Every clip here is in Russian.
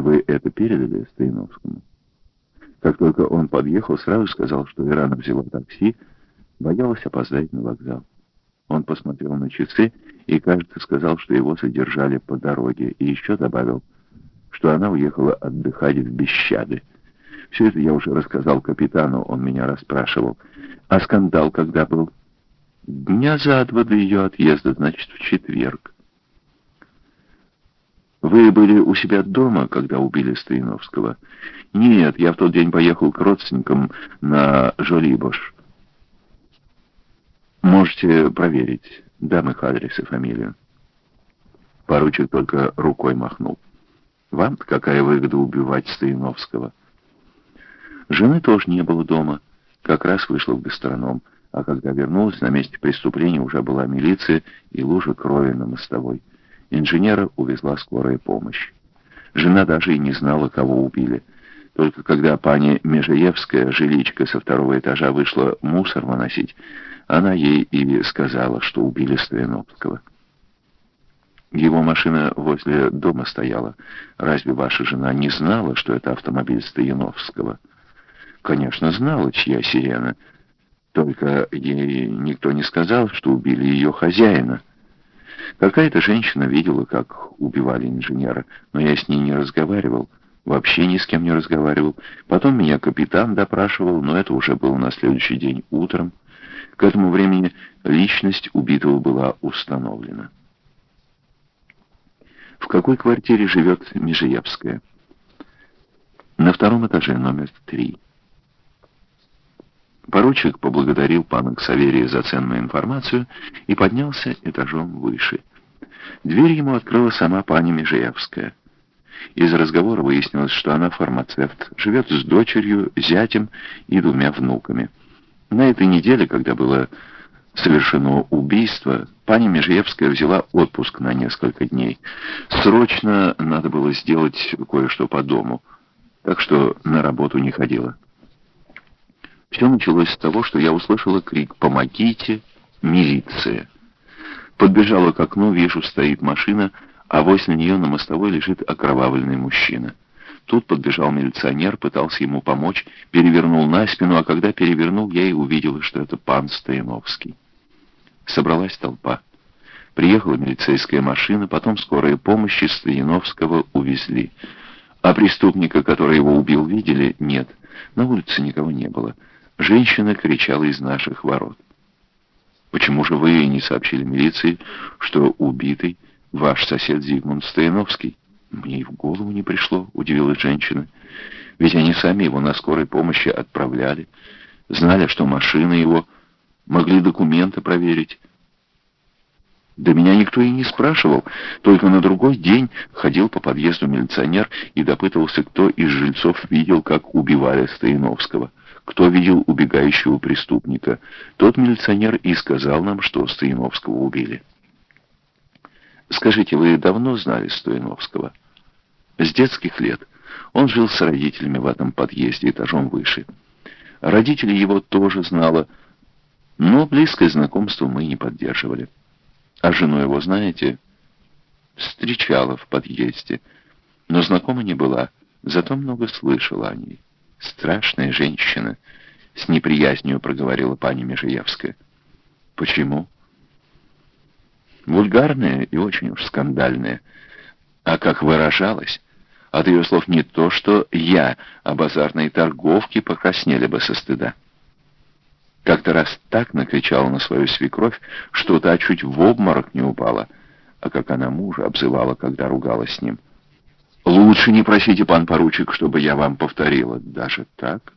вы это передали Стояновскому? Как только он подъехал, сразу сказал, что Ирана взяла такси, боялась опоздать на вокзал. Он посмотрел на часы и, кажется, сказал, что его задержали по дороге, и еще добавил, что она уехала отдыхать в Бещады. Все это я уже рассказал капитану, он меня расспрашивал. А скандал когда был? Дня за два до ее отъезда, значит, в четверг. Вы были у себя дома, когда убили Стояновского? Нет, я в тот день поехал к родственникам на Жолибош. Можете проверить, дам их адрес и фамилию. Поручик только рукой махнул. Вам-то какая выгода убивать Стояновского? Жены тоже не было дома, как раз вышла в гастроном, а когда вернулась, на месте преступления уже была милиция и лужа крови на мостовой. Инженера увезла скорая помощь. Жена даже и не знала, кого убили. Только когда пани Межеевская, жиличка со второго этажа, вышла мусор выносить, она ей и сказала, что убили Стояновского. Его машина возле дома стояла. Разве ваша жена не знала, что это автомобиль Стояновского? Конечно, знала, чья сирена. Только ей никто не сказал, что убили ее хозяина. Какая-то женщина видела, как убивали инженера, но я с ней не разговаривал, вообще ни с кем не разговаривал. Потом меня капитан допрашивал, но это уже было на следующий день утром. К этому времени личность убитого была установлена. В какой квартире живет Межеевская? На втором этаже, номер 3. Поручик поблагодарил пана Ксаверия за ценную информацию и поднялся этажом выше. Дверь ему открыла сама пани Межеевская. Из разговора выяснилось, что она фармацевт, живет с дочерью, зятем и 2 внуками. На этой неделе, когда было совершено убийство, пани Межеевская взяла отпуск на несколько дней. Срочно надо было сделать кое-что по дому, так что на работу не ходила. Все началось с того, что я услышала крик «Помогите! Милиция!». Подбежала к окну, вижу, стоит машина, а возле нее на мостовой лежит окровавленный мужчина. Тут подбежал милиционер, пытался ему помочь, перевернул на спину, а когда перевернул, я и увидела, что это пан Стояновский. Собралась толпа. Приехала милицейская машина, потом скорая помощь, и Стояновского увезли. А преступника, который его убил, видели? Нет. На улице никого не было. Женщина кричала из наших ворот. «Почему же вы не сообщили милиции, что убитый ваш сосед Зигмунд Стояновский?» «Мне и в голову не пришло», — удивилась женщина. «Ведь они сами его на скорой помощи отправляли, знали, что машина его, могли документы проверить». Да меня никто и не спрашивал, только на другой день ходил по подъезду милиционер и допытывался, кто из жильцов видел, как убивали Стояновского, кто видел убегающего преступника. Тот милиционер и сказал нам, что Стояновского убили. Скажите, вы давно знали Стояновского? С детских лет. Он жил с родителями в этом подъезде, этажом выше. Родители его тоже знала, но близкое знакомство мы не поддерживали. А жену его знаете? Встречала в подъезде, но знакома не была, зато много слышала о ней. Страшная женщина, с неприязнью проговорила пани Межеевская. Почему? Вульгарная и очень уж скандальная. А как выражалась, от ее слов не то, что я, а базарные торговки покраснели бы со стыда. Как-то раз так накричала на свою свекровь, что та чуть в обморок не упала, а как она мужа обзывала, когда ругалась с ним. «Лучше не просите, пан поручик, чтобы я вам повторила». Даже так?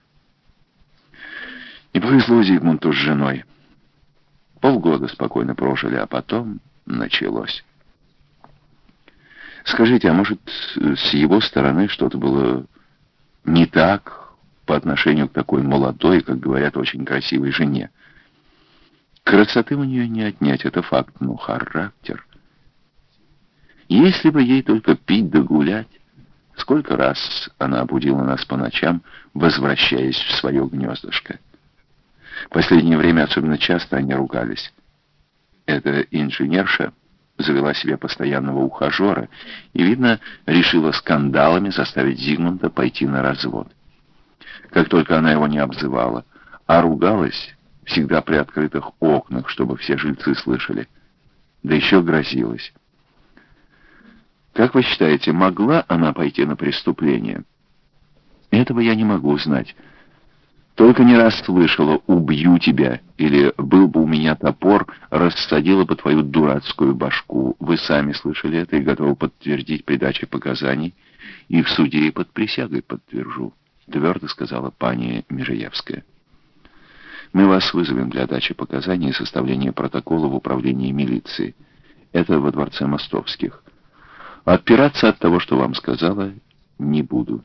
Не повезло Зигмунту с женой. Полгода спокойно прожили, а потом началось. Скажите, а может, с его стороны что-то было не так по отношению к такой молодой, как говорят, очень красивой жене? Красоты у нее не отнять, это факт, но характер... Если бы ей только пить да гулять, сколько раз она будила нас по ночам, возвращаясь в свое гнездышко. Последнее время особенно часто они ругались. Это инженерша, завела себе постоянного ухажера и, видно, решила скандалами заставить Зигмунда пойти на развод. Как только она его не обзывала, а ругалась всегда при открытых окнах, чтобы все жильцы слышали, да еще грозилась. Как вы считаете, могла она пойти на преступление? Этого я не могу знать. Только не раз слышала «убью тебя» или «был бы у меня топор, рассадила бы твою дурацкую башку». Вы сами слышали это и готовы подтвердить при даче показаний, и в суде и под присягой подтвержу, твердо сказала пани Межеевская. Мы вас вызовем для дачи показаний и составления протокола в управлении милиции. Это во дворце Мостовских. Отпираться от того, что вам сказала, не буду.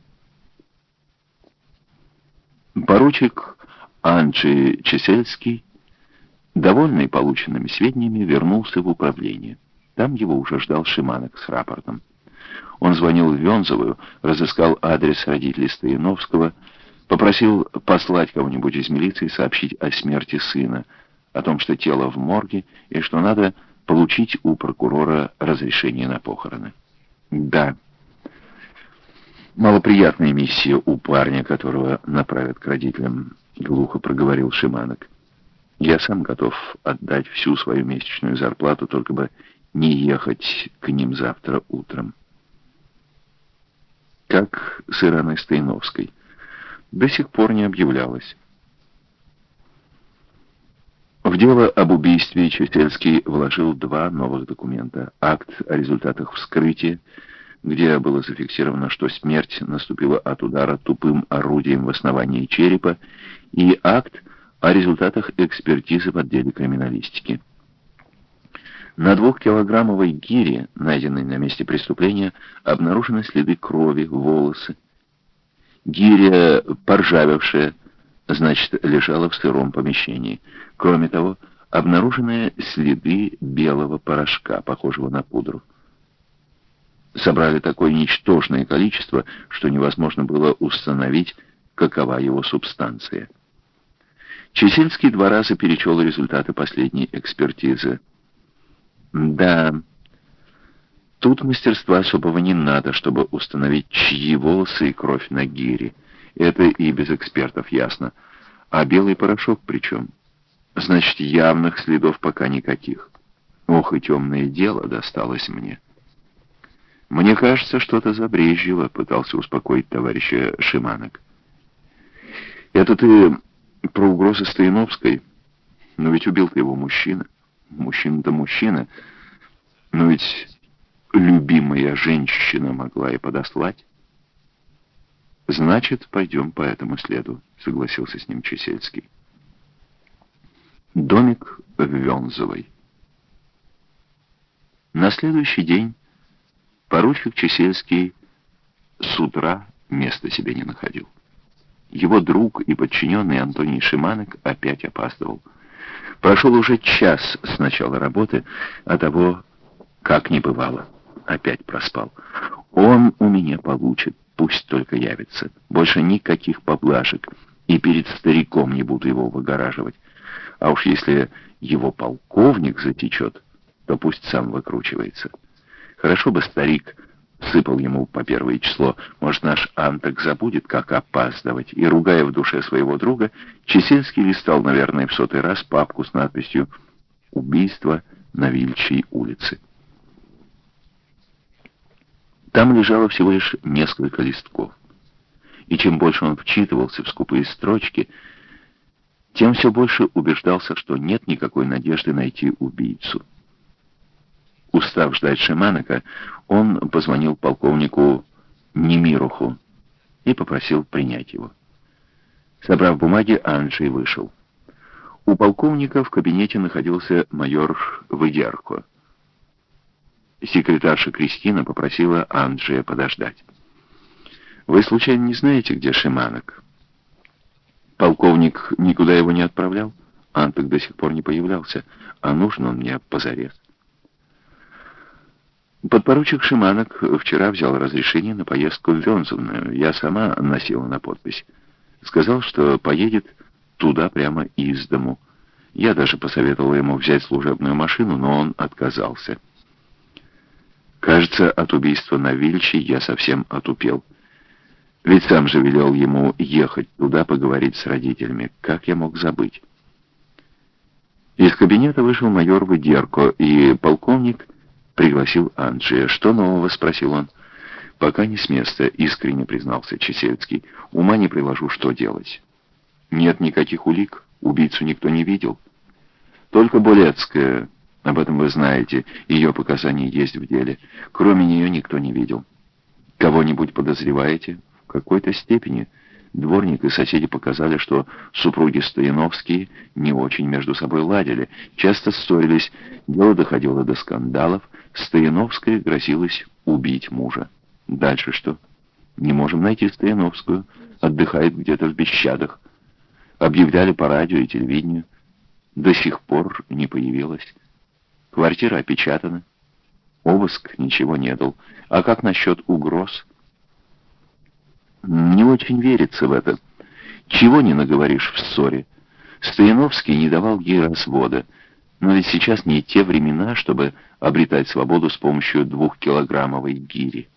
Поручик Анджей Чесельский, довольный полученными сведениями, вернулся в управление. Там его уже ждал Шиманок с рапортом. Он звонил в Вензовую, разыскал адрес родителей Стояновского, попросил послать кого-нибудь из милиции сообщить о смерти сына, о том, что тело в морге и что надо получить у прокурора разрешение на похороны. Да, малоприятная миссия у парня, которого направят к родителям, глухо проговорил Шиманок. Я сам готов отдать всю свою месячную зарплату, только бы не ехать к ним завтра утром. Как с Ираной Стояновской? До сих пор не объявлялось. В дело об убийстве Чесельский вложил 2 новых документа. Акт о результатах вскрытия, где было зафиксировано, что смерть наступила от удара тупым орудием в основании черепа, и акт о результатах экспертизы в отделе криминалистики. На 2-килограммовой гире, найденной на месте преступления, обнаружены следы крови, волосы. Гиря, поржавевшая, значит, лежала в сыром помещении. Кроме того, обнаружены следы белого порошка, похожего на пудру. Собрали такое ничтожное количество, что невозможно было установить, какова его субстанция. Чесельский 2 раза перечел результаты последней экспертизы. Да, тут мастерства особого не надо, чтобы установить, чьи волосы и кровь на гире. Это и без экспертов ясно. А белый порошок при чем? Значит, явных следов пока никаких. Ох, и темное дело досталось мне. Мне кажется, что-то забрезжило, пытался успокоить товарища Шиманок. Это ты про угрозы Стояновской? Но ведь убил-то его мужчина. Мужчина-то мужчина. Но ведь любимая женщина могла и подослать. Значит, пойдем по этому следу, согласился с ним Чесельский. Домик в Вензовой. На следующий день поручик Чесельский с утра места себе не находил. Его друг и подчиненный Антоний Шиманок опять опаздывал. Прошел уже час с начала работы, а того, как не бывало, опять проспал. Он у меня получит, пусть только явится. Больше никаких поблажек, и перед стариком не буду его выгораживать. А уж если его полковник затечет, то пусть сам выкручивается. Хорошо бы старик сыпал ему по 1 число. Может, наш Анток забудет, как опаздывать. И, ругая в душе своего друга, Чесельский листал, наверное, в 100-й раз папку с надписью «Убийство на Вильчьей улице». Там лежало всего лишь несколько листков. И чем больше он вчитывался в скупые строчки, тем все больше убеждался, что нет никакой надежды найти убийцу. Устав ждать Шиманока, он позвонил полковнику Немируху и попросил принять его. Собрав бумаги, Анджей вышел. У полковника в кабинете находился майор Выдерко. Секретарша Кристина попросила Анджея подождать. «Вы случайно не знаете, где Шиманок?» «Полковник никуда его не отправлял? Анток до сих пор не появлялся, а нужен он мне позарез». Подпоручик Шиманок вчера взял разрешение на поездку в Вензовную. Я сама носила на подпись. Сказал, что поедет туда прямо из дому. Я даже посоветовала ему взять служебную машину, но он отказался. Кажется, от убийства на Вильче я совсем отупел. Ведь сам же велел ему ехать туда поговорить с родителями. Как я мог забыть? Из кабинета вышел майор Выдерко, и полковник пригласил Анджия. «Что нового?» — спросил он. «Пока не с места», — искренне признался Чесельский. «Ума не приложу, что делать». «Нет никаких улик, убийцу никто не видел. Только Булецкая, об этом вы знаете, ее показания есть в деле. Кроме нее никто не видел. Кого-нибудь подозреваете?» «В какой-то степени». Дворник и соседи показали, что супруги Стояновские не очень между собой ладили, часто ссорились, дело доходило до скандалов, Стояновская грозилась убить мужа. Дальше что? Не можем найти Стояновскую, отдыхает где-то в Бещадах. Объявляли по радио и телевидению, до сих пор не появилась. Квартира опечатана, обыск ничего не дал. А как насчет угроз? Не очень верится в это. Чего не наговоришь в ссоре. Стояновский не давал ей развода, но ведь сейчас не те времена, чтобы обретать свободу с помощью 2-килограммовой гири.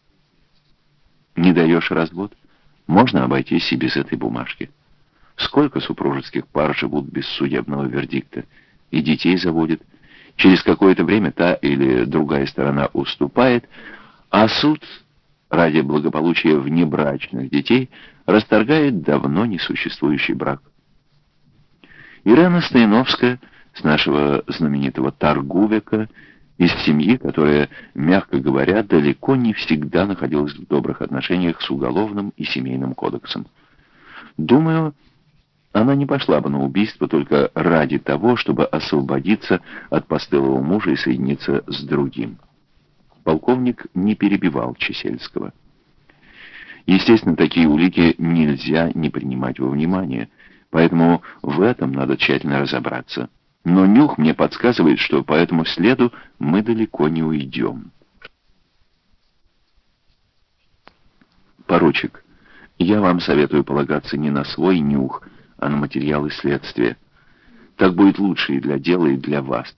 Не даешь развод? Можно обойтись и без этой бумажки. Сколько супружеских пар живут без судебного вердикта и детей заводят. Через какое-то время та или другая сторона уступает, а суд ради благополучия внебрачных детей расторгает давно несуществующий брак. Ирена Стояновская с нашего знаменитого Торгувека, из семьи, которая, мягко говоря, далеко не всегда находилась в добрых отношениях с уголовным и семейным кодексом. Думаю, она не пошла бы на убийство только ради того, чтобы освободиться от постылого мужа и соединиться с другим. Полковник не перебивал Чесельского. Естественно, такие улики нельзя не принимать во внимание, поэтому в этом надо тщательно разобраться. Но нюх мне подсказывает, что по этому следу мы далеко не уйдем. Поручик, я вам советую полагаться не на свой нюх, а на материалы следствия. Так будет лучше и для дела, и для вас.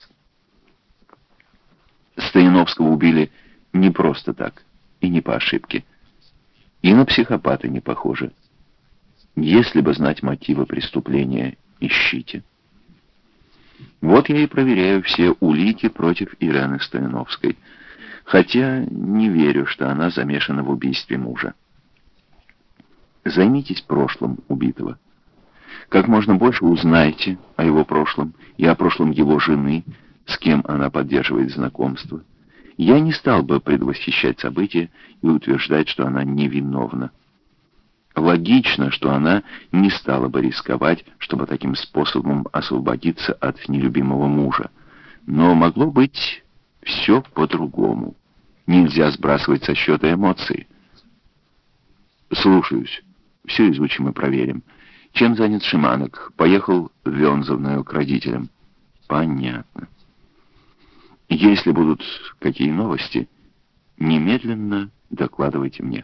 Стояновского убили не просто так и не по ошибке. И на психопата не похоже. Если бы знать мотивы преступления, ищите. Вот я и проверяю все улики против Ирены Стояновской, хотя не верю, что она замешана в убийстве мужа. Займитесь прошлым убитого. Как можно больше узнайте о его прошлом и о прошлом его жены, с кем она поддерживает знакомство. Я не стал бы предвосхищать события и утверждать, что она невиновна. Логично, что она не стала бы рисковать, чтобы таким способом освободиться от нелюбимого мужа. Но могло быть все по-другому. Нельзя сбрасывать со счета эмоции. Слушаюсь. Все изучим и проверим. Чем занят Шиманок? Поехал в Вензовную к родителям. Понятно. Если будут какие новости, немедленно докладывайте мне.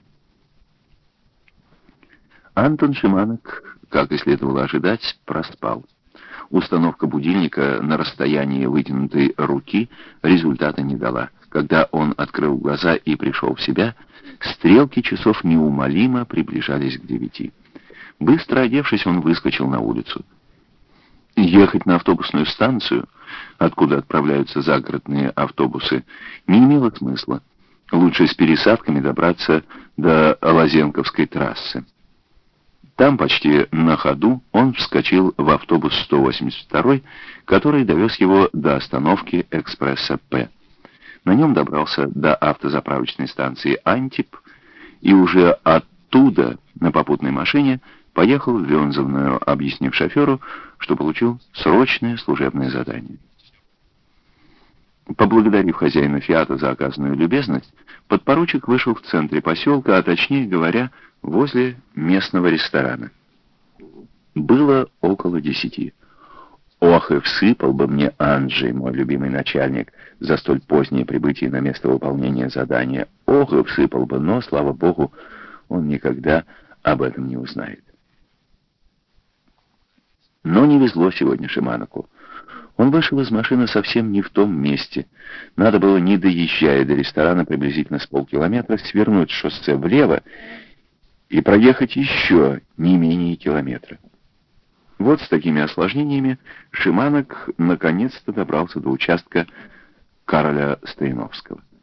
Антон Шиманок, как и следовало ожидать, проспал. Установка будильника на расстоянии вытянутой руки результата не дала. Когда он открыл глаза и пришел в себя, стрелки часов неумолимо приближались к 9. Быстро одевшись, он выскочил на улицу. Ехать на автобусную станцию, откуда отправляются загородные автобусы, не имело смысла. Лучше с пересадками добраться до Лазенковской трассы. Там почти на ходу он вскочил в автобус 182, который довез его до остановки экспресса П. На нем добрался до автозаправочной станции «Антип» и уже оттуда на попутной машине поехал в Вензовную, объяснив шоферу, что получил срочное служебное задание. Поблагодарив хозяина «Фиата» за оказанную любезность, подпоручик вышел в центре поселка, а точнее говоря, возле местного ресторана. Было около 10. Ох, и всыпал бы мне Анджей, мой любимый начальник, за столь позднее прибытие на место выполнения задания. Ох, и всыпал бы, но, слава богу, он никогда об этом не узнает. Но не везло сегодня Шиманоку. Он вышел из машины совсем не в том месте. Надо было, не доезжая до ресторана приблизительно с полкилометра, свернуть с шоссе влево и проехать еще не менее километра. Вот с такими осложнениями Шиманок наконец-то добрался до участка Кароля Стояновского.